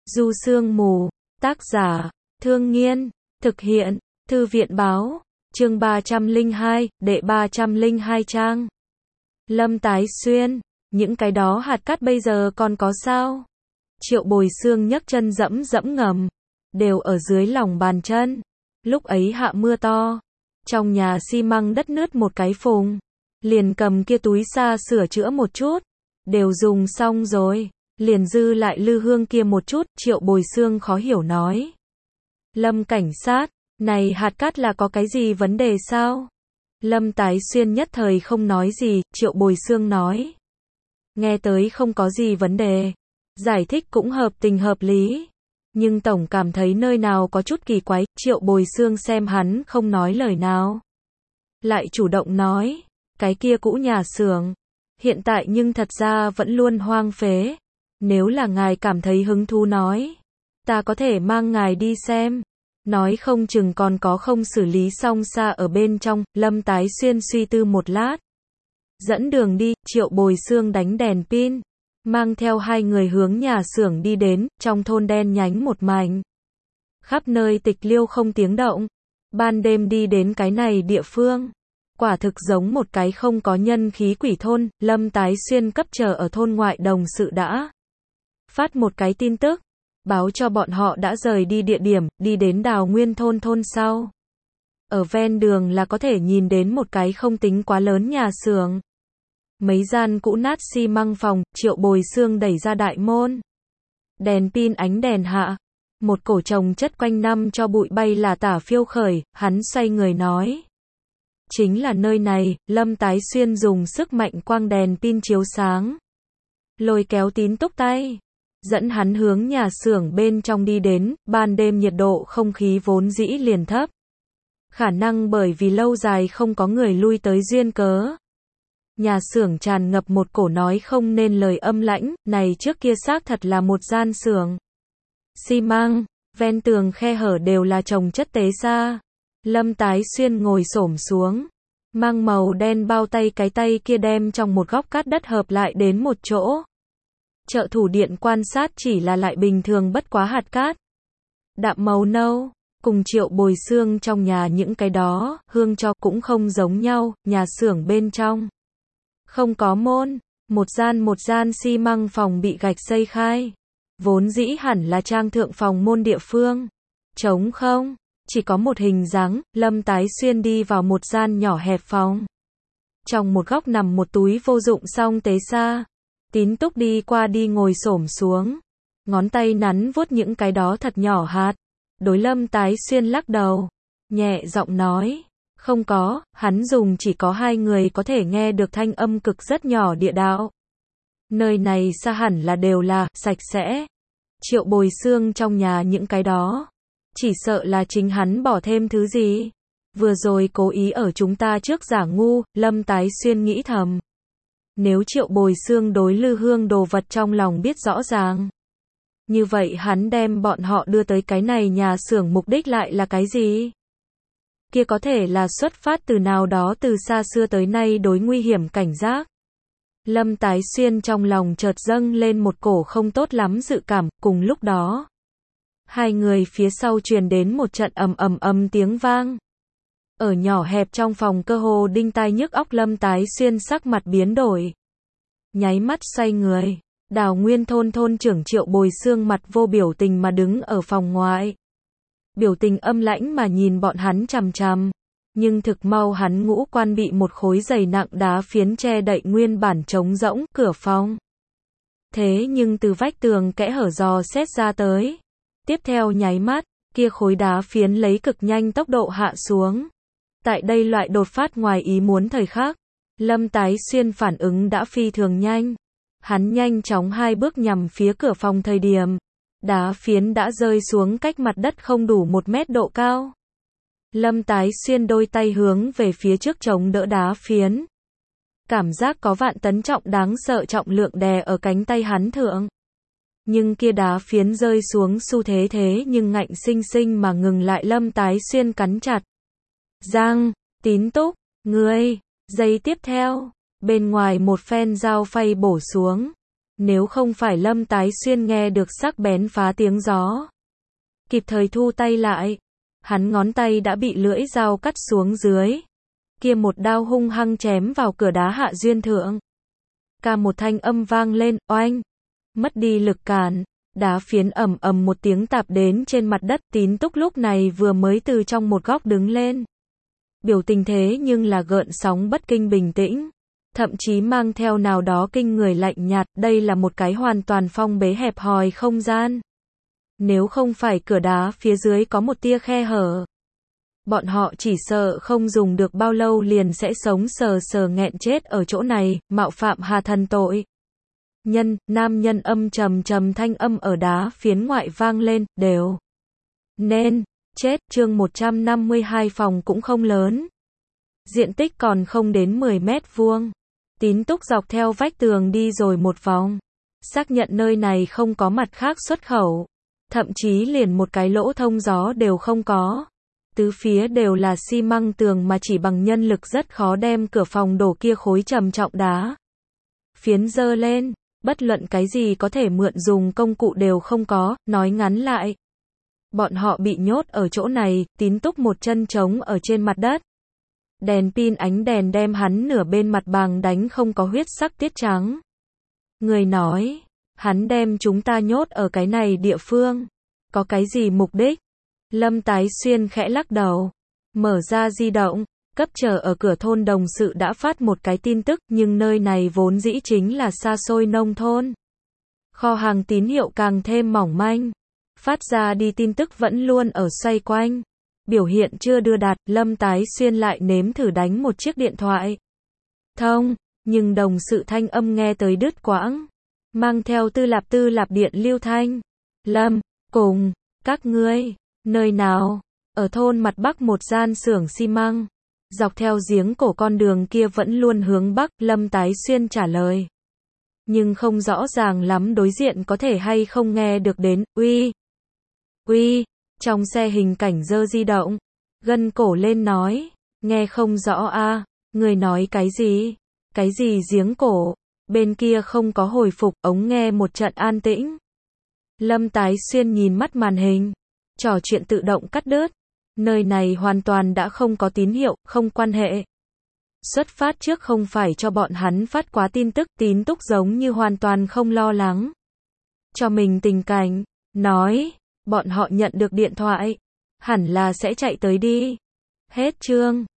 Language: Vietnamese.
Du Sương Mù, tác giả, Thương Nghiên, thực hiện, Thư viện báo, chương 302, đệ 302 trang. Lâm Tái Xuyên, những cái đó hạt cát bây giờ còn có sao? Triệu Bồi Xương nhấc chân dẫm dẫm ngầm, đều ở dưới lòng bàn chân. Lúc ấy hạ mưa to, trong nhà xi măng đất nứt một cái phùng, liền cầm kia túi sa sửa chữa một chút, đều dùng xong rồi, liền dư lại lư hương kia một chút. Triệu Bồi Xương khó hiểu nói. Lâm cảnh sát, này hạt cát là có cái gì vấn đề sao? Lâm Tái Xuyên nhất thời không nói gì. Triệu Bồi Xương nói, nghe tới không có gì vấn đề, giải thích cũng hợp tình hợp lý, nhưng tổng cảm thấy nơi nào có chút kỳ quái. Triệu Bồi Xương xem hắn không nói lời nào, lại chủ động nói, cái kia cũ nhà xưởng, hiện tại nhưng thật ra vẫn luôn hoang phế, nếu là ngài cảm thấy hứng thú nói, ta có thể mang ngài đi xem, nói không chừng còn có không xử lý xong xa ở bên trong. Lâm Tái Xuyên suy tư một lát, dẫn đường đi. Triệu Bồi Xương đánh đèn pin, mang theo hai người hướng nhà xưởng đi đến. Trong thôn đen nhánh một mảnh, khắp nơi tịch liêu không tiếng động. Ban đêm đi đến cái này địa phương, quả thực giống một cái không có nhân khí quỷ thôn. Lâm Tái Xuyên cấp chờ ở thôn ngoại đồng sự đã phát một cái tin tức, báo cho bọn họ đã rời đi địa điểm, đi đến Đào Nguyên thôn. Thôn sau, ở ven đường là có thể nhìn đến một cái không tính quá lớn nhà xưởng, mấy gian cũ nát xi măng phòng. Triệu Bồi Xương đẩy ra đại môn, đèn pin ánh đèn hạ, một cổ trồng chất quanh năm cho bụi bay là tả phiêu khởi. Hắn xoay người nói, chính là nơi này. Lâm Tái Xuyên dùng sức mạnh quang đèn pin chiếu sáng, lôi kéo Tín Túc tay, dẫn hắn hướng nhà xưởng bên trong đi đến. Ban đêm nhiệt độ không khí vốn dĩ liền thấp, khả năng bởi vì lâu dài không có người lui tới duyên cớ, nhà xưởng tràn ngập một cổ nói không nên lời âm lãnh. Này trước kia xác thật là một gian xưởng xi măng, ven tường khe hở đều là trồng chất tế sa. Lâm Tái Xuyên ngồi xổm xuống, mang màu đen bao tay, cái tay kia đem trong một góc cát đất hợp lại đến một chỗ. Trợ thủ điện quan sát chỉ là lại bình thường bất quá hạt cát, đạm màu nâu, cùng Triệu Bồi Xương trong nhà những cái đó hương cho cũng không giống nhau. Nhà xưởng bên trong không có môn, một gian xi măng phòng bị gạch xây khai, vốn dĩ hẳn là trang thượng phòng môn địa phương, trống không, chỉ có một hình dáng. Lâm Tái Xuyên đi vào một gian nhỏ hẹp phòng, trong một góc nằm một túi vô dụng song tế sa. Tín Túc đi qua đi ngồi xổm xuống, ngón tay nắn vuốt những cái đó thật nhỏ hạt. Đối Lâm Tái Xuyên lắc đầu, nhẹ giọng nói, không có. Hắn dùng chỉ có hai người có thể nghe được thanh âm cực rất nhỏ địa đạo. Nơi này xa hẳn là đều là sạch sẽ. Triệu Bồi Xương trong nhà những cái đó, chỉ sợ là chính hắn bỏ thêm thứ gì, vừa rồi cố ý ở chúng ta trước giả ngu. Lâm Tái Xuyên nghĩ thầm, nếu Triệu Bồi Xương đối lư hương đồ vật trong lòng biết rõ ràng, như vậy hắn đem bọn họ đưa tới cái này nhà xưởng mục đích lại là cái gì? Kia có thể là xuất phát từ nào đó từ xa xưa tới nay đối nguy hiểm cảnh giác. Lâm Tái Xuyên trong lòng chợt dâng lên một cổ không tốt lắm dự cảm. Cùng lúc đó, hai người phía sau truyền đến một trận ầm tiếng vang. Ở nhỏ hẹp trong phòng cơ hồ đinh tai nhức óc. Lâm Tái Xuyên sắc mặt biến đổi, nháy mắt xoay người. Đào Nguyên thôn thôn trưởng Triệu Bồi Xương mặt vô biểu tình mà đứng ở phòng ngoại, biểu tình âm lãnh mà nhìn bọn hắn chằm chằm, nhưng thực mau hắn ngũ quan bị một khối dày nặng đá phiến che đậy nguyên bản trống rỗng cửa phòng. Thế nhưng từ vách tường kẽ hở dò xét ra tới, tiếp theo nháy mắt, kia khối đá phiến lấy cực nhanh tốc độ hạ xuống. Tại đây loại đột phát ngoài ý muốn thời khắc, Lâm Tái Xuyên phản ứng đã phi thường nhanh. Hắn nhanh chóng hai bước nhằm phía cửa phòng thời điểm, đá phiến đã rơi xuống cách mặt đất không đủ 1 mét độ cao. Lâm Tái Xuyên đôi tay hướng về phía trước chống đỡ đá phiến. Cảm giác có vạn tấn trọng đáng sợ trọng lượng đè ở cánh tay hắn thượng. Nhưng kia đá phiến rơi xuống xu thế nhưng ngạnh sinh sinh mà ngừng lại. Lâm Tái Xuyên cắn chặt răng, Tín Túc, ngươi. Giây tiếp theo, bên ngoài một phen dao phay bổ xuống, Nếu không phải Lâm Tái Xuyên nghe được sắc bén phá tiếng gió, kịp thời thu tay lại, hắn ngón tay đã bị lưỡi dao cắt xuống dưới. Kia một đao hung hăng chém vào cửa đá hạ duyên thượng. Ca một thanh âm vang lên, oanh. Mất đi lực cản, đá phiến ầm ầm một tiếng tạp đến trên mặt đất. Tín Túc lúc này vừa mới từ trong một góc đứng lên. Biểu tình thế nhưng là gợn sóng bất kinh bình tĩnh, thậm chí mang theo nào đó kinh người lạnh nhạt. Đây là một cái hoàn toàn phong bế hẹp hòi không gian. Nếu không phải cửa đá phía dưới có một tia khe hở, bọn họ chỉ sợ không dùng được bao lâu liền sẽ sống sờ sờ nghẹn chết ở chỗ này, mạo phạm hà thần tội. Nam nhân âm trầm trầm thanh âm ở đá phiến ngoại vang lên, đều nên chết. Chương 152 phòng cũng không lớn, diện tích còn không đến 10 mét vuông. Tín Túc dọc theo vách tường đi rồi một vòng, xác nhận nơi này không có mặt khác xuất khẩu, thậm chí liền một cái lỗ thông gió đều không có. Tứ phía đều là xi măng tường mà chỉ bằng nhân lực rất khó đem cửa phòng đổ kia khối trầm trọng đá phiến dơ lên, bất luận cái gì có thể mượn dùng công cụ đều không có. Nói ngắn lại, bọn họ bị nhốt ở chỗ này. Tín Túc một chân trống ở trên mặt đất, đèn pin ánh đèn đem hắn nửa bên mặt bằng đánh không có huyết sắc tiết trắng. Người nói, hắn đem chúng ta nhốt ở cái này địa phương, có cái gì mục đích? Lâm Tái Xuyên khẽ lắc đầu, mở ra di động, cấp chờ ở cửa thôn đồng sự đã phát một cái tin tức, nhưng nơi này vốn dĩ chính là xa xôi nông thôn. Kho hàng tín hiệu càng thêm mỏng manh, phát ra đi tin tức vẫn luôn ở xoay quanh, biểu hiện chưa đưa đạt. Lâm Tái Xuyên lại nếm thử đánh một chiếc điện thoại thông, nhưng đồng sự thanh âm nghe tới đứt quãng, mang theo tư lạp điện lưu thanh. Lâm, cùng, các ngươi, nơi nào? Ở thôn mặt bắc một gian xưởng xi măng, dọc theo giếng cổ con đường kia vẫn luôn hướng bắc. Lâm Tái Xuyên trả lời, nhưng không rõ ràng lắm đối diện có thể hay không nghe được đến. Uy, trong xe hình cảnh giơ di động, gân cổ lên nói, nghe không rõ a, người nói cái gì? Cái gì giếng cổ? Bên kia không có hồi phục, ống nghe một trận an tĩnh. Lâm Tái Xuyên nhìn mắt màn hình, trò chuyện tự động cắt đứt. Nơi này hoàn toàn đã không có tín hiệu, không quan hệ. Xuất phát trước không phải cho bọn hắn phát quá tin tức. Tín Túc giống như hoàn toàn không lo lắng cho mình tình cảnh, nói, bọn họ nhận được điện thoại, hẳn là sẽ chạy tới đi. Hết chương.